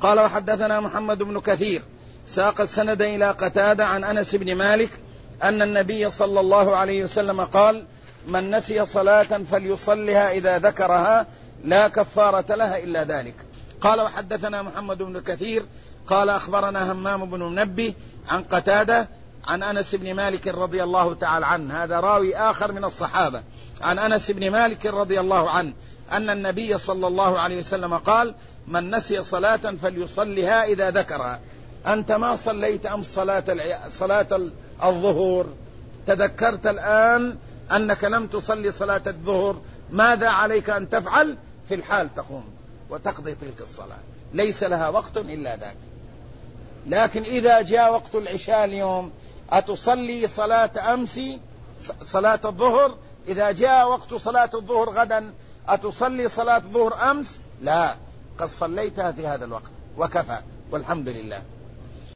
قال وحدثنا محمد بن كثير ساق السند إلى قتادة عن أنس بن مالك أن النبي صلى الله عليه وسلم قال: من نسي صلاة فليصلها إذا ذكرها لا كفارة لها إلا ذلك. قال وحدثنا محمد بن كثير قال أخبرنا همام بن منبه عن قتادة عن أنس بن مالك رضي الله تعالى عنه، هذا راوي آخر من الصحابة، عن أنس بن مالك رضي الله عنه أن النبي صلى الله عليه وسلم قال: من نسي صلاة فليصلها إذا ذكرها. أنت ما صليت أمس صلاة الظهر، تذكرت الآن أنك لم تصلي صلاة الظهر، ماذا عليك أن تفعل؟ في الحال تقوم وتقضي تلك الصلاة، ليس لها وقت إلا ذاك. لكن إذا جاء وقت العشاء اليوم أتصلي صلاة أمس صلاة الظهر، إذا جاء وقت صلاة الظهر غدا أتصلي صلاة الظهر أمس؟ لا، قد صليتها في هذا الوقت وكفى، والحمد لله.